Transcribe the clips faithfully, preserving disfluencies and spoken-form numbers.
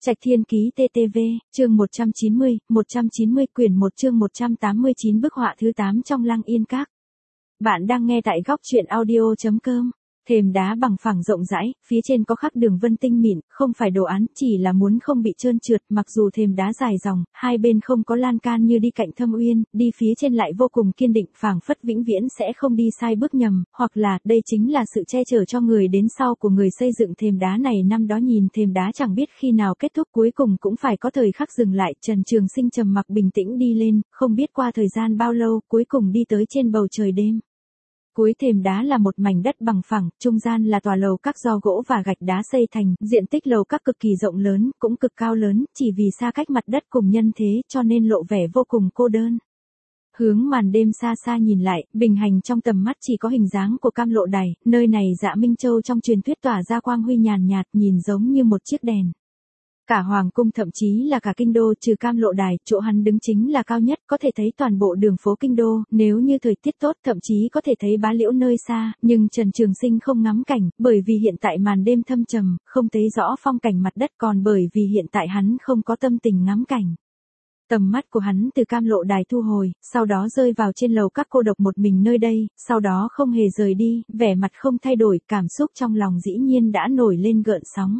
Trạch Thiên Ký tê tê vê, chương một trăm chín mươi, một trăm chín mươi quyển một chương một trăm tám mươi chín bức họa thứ tám trong Lăng Yên Các. Bạn đang nghe tại góc truyện audio chấm com. Thềm đá bằng phẳng rộng rãi, phía trên có khắc đường vân tinh mịn, không phải đồ án, chỉ là muốn không bị trơn trượt, mặc dù thềm đá dài dòng, hai bên không có lan can như đi cạnh thâm uyên, đi phía trên lại vô cùng kiên định, phảng phất vĩnh viễn sẽ không đi sai bước nhầm, hoặc là, đây chính là sự che chở cho người đến sau của người xây dựng thềm đá này. Năm đó nhìn thềm đá chẳng biết khi nào kết thúc, cuối cùng cũng phải có thời khắc dừng lại. Trần Trường Sinh trầm mặc bình tĩnh đi lên, không biết qua thời gian bao lâu, cuối cùng đi tới trên bầu trời đêm. Cuối thềm đá là một mảnh đất bằng phẳng, trung gian là tòa lầu các do gỗ và gạch đá xây thành, diện tích lầu các cực kỳ rộng lớn, cũng cực cao lớn, chỉ vì xa cách mặt đất cùng nhân thế cho nên lộ vẻ vô cùng cô đơn. Hướng màn đêm xa xa nhìn lại, bình hành trong tầm mắt chỉ có hình dáng của Cam Lộ Đài, nơi này Dạ Minh Châu trong truyền thuyết tỏa ra quang huy nhàn nhạt, nhìn giống như một chiếc đèn. Cả hoàng cung thậm chí là cả kinh đô trừ Cam Lộ Đài, chỗ hắn đứng chính là cao nhất, có thể thấy toàn bộ đường phố kinh đô, nếu như thời tiết tốt thậm chí có thể thấy bá liễu nơi xa, nhưng Trần Trường Sinh không ngắm cảnh, bởi vì hiện tại màn đêm thâm trầm, không thấy rõ phong cảnh mặt đất, còn bởi vì hiện tại hắn không có tâm tình ngắm cảnh. Tầm mắt của hắn từ Cam Lộ Đài thu hồi, sau đó rơi vào trên lầu các cô độc một mình nơi đây, sau đó không hề rời đi, vẻ mặt không thay đổi, cảm xúc trong lòng dĩ nhiên đã nổi lên gợn sóng.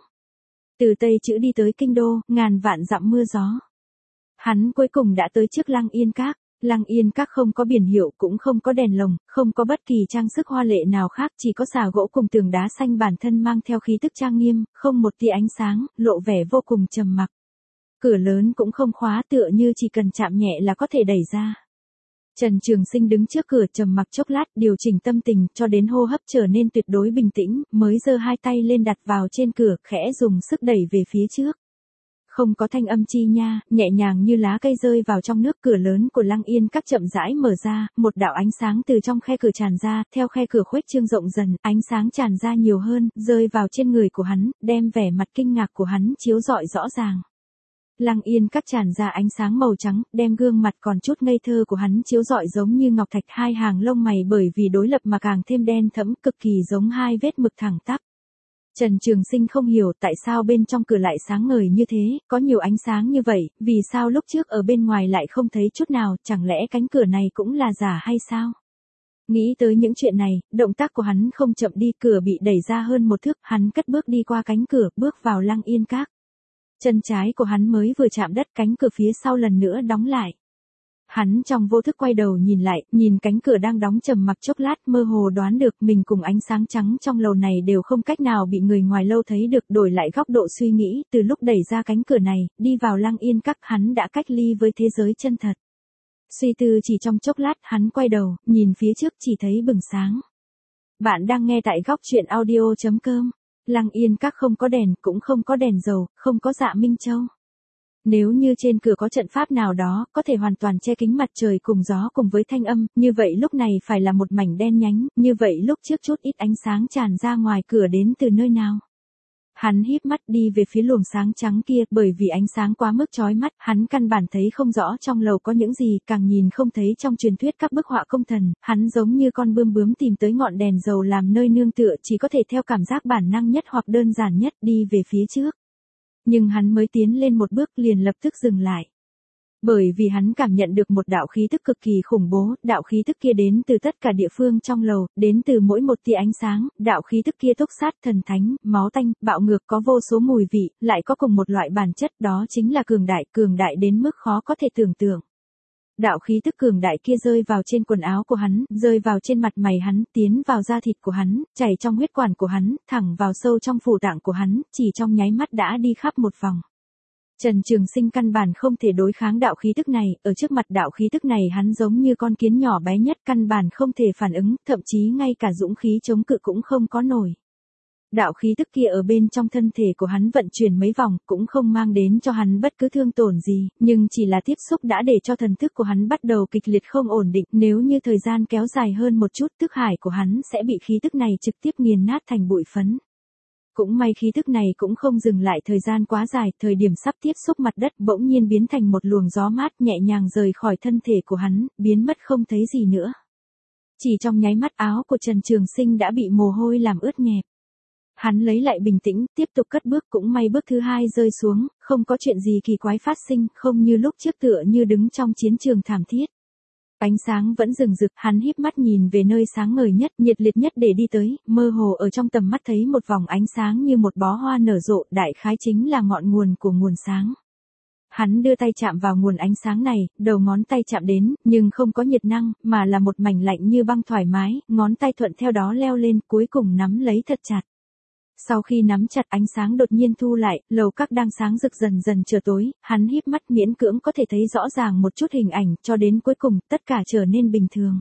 Từ Tây Chữ đi tới kinh đô, ngàn vạn dặm mưa gió. Hắn cuối cùng đã tới trước Lăng Yên Các. Lăng Yên Các không có biển hiệu, cũng không có đèn lồng, không có bất kỳ trang sức hoa lệ nào khác, chỉ có xà gỗ cùng tường đá xanh bản thân mang theo khí tức trang nghiêm, không một tia ánh sáng, lộ vẻ vô cùng trầm mặc. Cửa lớn cũng không khóa, tựa như chỉ cần chạm nhẹ là có thể đẩy ra. Trần Trường Sinh đứng trước cửa trầm mặc chốc lát, điều chỉnh tâm tình, cho đến hô hấp trở nên tuyệt đối bình tĩnh, mới giơ hai tay lên đặt vào trên cửa, khẽ dùng sức đẩy về phía trước. Không có thanh âm chi nha, nhẹ nhàng như lá cây rơi vào trong nước. Cửa lớn của Lăng Yên Các chậm rãi mở ra, một đạo ánh sáng từ trong khe cửa tràn ra, theo khe cửa khuếch trương rộng dần, ánh sáng tràn ra nhiều hơn, rơi vào trên người của hắn, đem vẻ mặt kinh ngạc của hắn chiếu rọi rõ ràng. Lăng Yên Các tràn ra ánh sáng màu trắng, đem gương mặt còn chút ngây thơ của hắn chiếu rọi giống như ngọc thạch, hai hàng lông mày bởi vì đối lập mà càng thêm đen thẫm, cực kỳ giống hai vết mực thẳng tắp. Trần Trường Sinh không hiểu tại sao bên trong cửa lại sáng ngời như thế, có nhiều ánh sáng như vậy, vì sao lúc trước ở bên ngoài lại không thấy chút nào, chẳng lẽ cánh cửa này cũng là giả hay sao? Nghĩ tới những chuyện này, động tác của hắn không chậm đi, cửa bị đẩy ra hơn một thước, hắn cất bước đi qua cánh cửa, bước vào Lăng Yên Các. Chân trái của hắn mới vừa chạm đất, cánh cửa phía sau lần nữa đóng lại. Hắn trong vô thức quay đầu nhìn lại, nhìn cánh cửa đang đóng trầm mặc chốc lát, mơ hồ đoán được mình cùng ánh sáng trắng trong lầu này đều không cách nào bị người ngoài lâu thấy được. Đổi lại góc độ suy nghĩ, từ lúc đẩy ra cánh cửa này, đi vào Lăng Yên Các, hắn đã cách ly với thế giới chân thật. Suy tư chỉ trong chốc lát, hắn quay đầu, nhìn phía trước chỉ thấy bừng sáng. Bạn đang nghe tại góc truyện audio chấm com. Lăng Yên Các không có đèn, cũng không có đèn dầu, không có Dạ Minh Châu. Nếu như trên cửa có trận pháp nào đó, có thể hoàn toàn che kính mặt trời cùng gió cùng với thanh âm, như vậy lúc này phải là một mảnh đen nhánh, như vậy lúc trước chút ít ánh sáng tràn ra ngoài cửa đến từ nơi nào? Hắn híp mắt đi về phía luồng sáng trắng kia, bởi vì ánh sáng quá mức chói mắt, hắn căn bản thấy không rõ trong lầu có những gì, càng nhìn không thấy trong truyền thuyết các bức họa công thần, hắn giống như con bươm bướm tìm tới ngọn đèn dầu làm nơi nương tựa, chỉ có thể theo cảm giác bản năng nhất hoặc đơn giản nhất đi về phía trước. Nhưng hắn mới tiến lên một bước liền lập tức dừng lại. Bởi vì hắn cảm nhận được một đạo khí tức cực kỳ khủng bố, đạo khí tức kia đến từ tất cả địa phương trong lầu, đến từ mỗi một tia ánh sáng, đạo khí tức kia túc sát, thần thánh, máu tanh, bạo ngược, có vô số mùi vị, lại có cùng một loại bản chất, đó chính là cường đại, cường đại đến mức khó có thể tưởng tượng. Đạo khí tức cường đại kia rơi vào trên quần áo của hắn, rơi vào trên mặt mày hắn, tiến vào da thịt của hắn, chảy trong huyết quản của hắn, thẳng vào sâu trong phủ tạng của hắn, chỉ trong nháy mắt đã đi khắp một vòng. Trần Trường Sinh căn bản không thể đối kháng đạo khí tức này, ở trước mặt đạo khí tức này hắn giống như con kiến nhỏ bé nhất, căn bản không thể phản ứng, thậm chí ngay cả dũng khí chống cự cũng không có nổi. Đạo khí tức kia ở bên trong thân thể của hắn vận chuyển mấy vòng, cũng không mang đến cho hắn bất cứ thương tổn gì, nhưng chỉ là tiếp xúc đã để cho thần thức của hắn bắt đầu kịch liệt không ổn định, nếu như thời gian kéo dài hơn một chút, thức hải của hắn sẽ bị khí tức này trực tiếp nghiền nát thành bụi phấn. Cũng may khí tức này cũng không dừng lại thời gian quá dài, thời điểm sắp tiếp xúc mặt đất bỗng nhiên biến thành một luồng gió mát nhẹ nhàng rời khỏi thân thể của hắn, biến mất không thấy gì nữa. Chỉ trong nháy mắt áo của Trần Trường Sinh đã bị mồ hôi làm ướt nhẹp. Hắn lấy lại bình tĩnh, tiếp tục cất bước, cũng may bước thứ hai rơi xuống, không có chuyện gì kỳ quái phát sinh, không như lúc trước tựa như đứng trong chiến trường thảm thiết. Ánh sáng vẫn rừng rực, hắn híp mắt nhìn về nơi sáng ngời nhất, nhiệt liệt nhất để đi tới, mơ hồ ở trong tầm mắt thấy một vòng ánh sáng như một bó hoa nở rộ, đại khái chính là ngọn nguồn của nguồn sáng. Hắn đưa tay chạm vào nguồn ánh sáng này, đầu ngón tay chạm đến, nhưng không có nhiệt năng, mà là một mảnh lạnh như băng thoải mái, ngón tay thuận theo đó leo lên, cuối cùng nắm lấy thật chặt. Sau khi nắm chặt ánh sáng đột nhiên thu lại, lầu các đang sáng rực dần dần trở tối, hắn híp mắt miễn cưỡng có thể thấy rõ ràng một chút hình ảnh, cho đến cuối cùng, tất cả trở nên bình thường.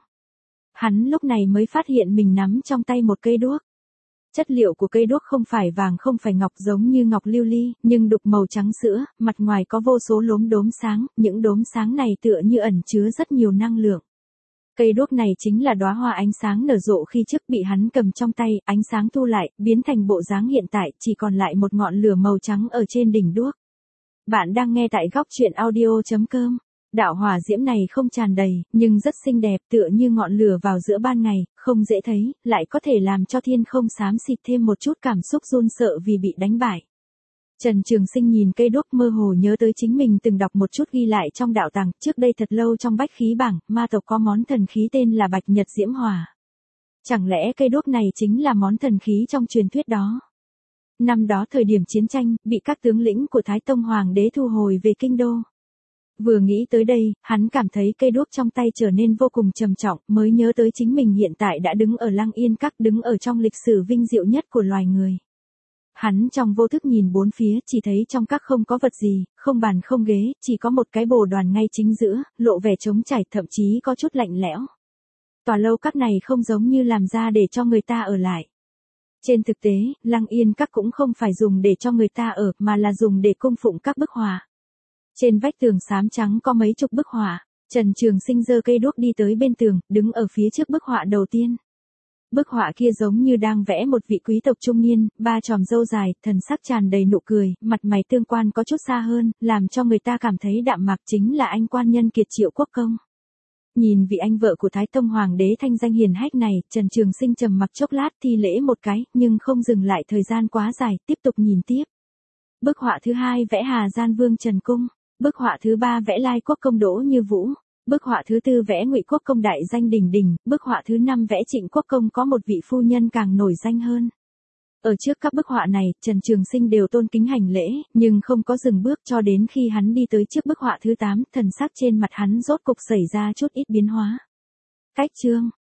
Hắn lúc này mới phát hiện mình nắm trong tay một cây đuốc. Chất liệu của cây đuốc không phải vàng không phải ngọc giống như ngọc lưu ly, nhưng đục màu trắng sữa, mặt ngoài có vô số lốm đốm sáng, những đốm sáng này tựa như ẩn chứa rất nhiều năng lượng. Cây đuốc này chính là đóa hoa ánh sáng nở rộ khi trước bị hắn cầm trong tay, ánh sáng thu lại, biến thành bộ dáng hiện tại, chỉ còn lại một ngọn lửa màu trắng ở trên đỉnh đuốc. Bạn đang nghe tại góc truyện audio chấm com. Đạo hỏa diễm này không tràn đầy, nhưng rất xinh đẹp, tựa như ngọn lửa vào giữa ban ngày, không dễ thấy, lại có thể làm cho thiên không xám xịt thêm một chút cảm xúc run sợ vì bị đánh bại. Trần Trường Sinh nhìn cây đuốc mơ hồ nhớ tới chính mình từng đọc một chút ghi lại trong đạo tàng, trước đây thật lâu trong bách khí bảng, ma tộc có món thần khí tên là Bạch Nhật Diễm Hỏa. Chẳng lẽ cây đuốc này chính là món thần khí trong truyền thuyết đó? Năm đó thời điểm chiến tranh, bị các tướng lĩnh của Thái Tông Hoàng đế thu hồi về kinh đô. Vừa nghĩ tới đây, hắn cảm thấy cây đuốc trong tay trở nên vô cùng trầm trọng, mới nhớ tới chính mình hiện tại đã đứng ở Lăng Yên Các, đứng ở trong lịch sử vinh diệu nhất của loài người. Hắn trong vô thức nhìn bốn phía, chỉ thấy trong các không có vật gì, không bàn không ghế, chỉ có một cái bồ đoàn ngay chính giữa, lộ vẻ trống trải, thậm chí có chút lạnh lẽo. Tòa lâu các này không giống như làm ra để cho người ta ở lại. Trên thực tế, Lăng Yên Các cũng không phải dùng để cho người ta ở, mà là dùng để cung phụng các bức họa. Trên vách tường xám trắng có mấy chục bức họa. Trần Trường Sinh giơ cây đuốc đi tới bên tường, đứng ở phía trước bức họa đầu tiên. Bức họa kia giống như đang vẽ một vị quý tộc trung niên, ba chòm râu dài, thần sắc tràn đầy nụ cười, mặt mày tương quan có chút xa hơn, làm cho người ta cảm thấy đạm mạc, chính là anh quan nhân kiệt Triệu Quốc Công. Nhìn vị anh vợ của Thái Tông Hoàng đế thanh danh hiền hách này, Trần Trường Sinh trầm mặc chốc lát thi lễ một cái, nhưng không dừng lại thời gian quá dài, tiếp tục nhìn tiếp. Bức họa thứ hai vẽ Hà Gian Vương Trần Cung. Bức họa thứ ba vẽ Lai Quốc Công Đỗ Như Vũ. Bức họa thứ tư vẽ Ngụy Quốc Công đại danh đỉnh đỉnh. Bức họa thứ năm vẽ Trịnh Quốc Công có một vị phu nhân càng nổi danh hơn. Ở trước các bức họa này, Trần Trường Sinh đều tôn kính hành lễ, nhưng không có dừng bước cho đến khi hắn đi tới trước bức họa thứ tám, thần sắc trên mặt hắn rốt cục xảy ra chút ít biến hóa. Cách chương,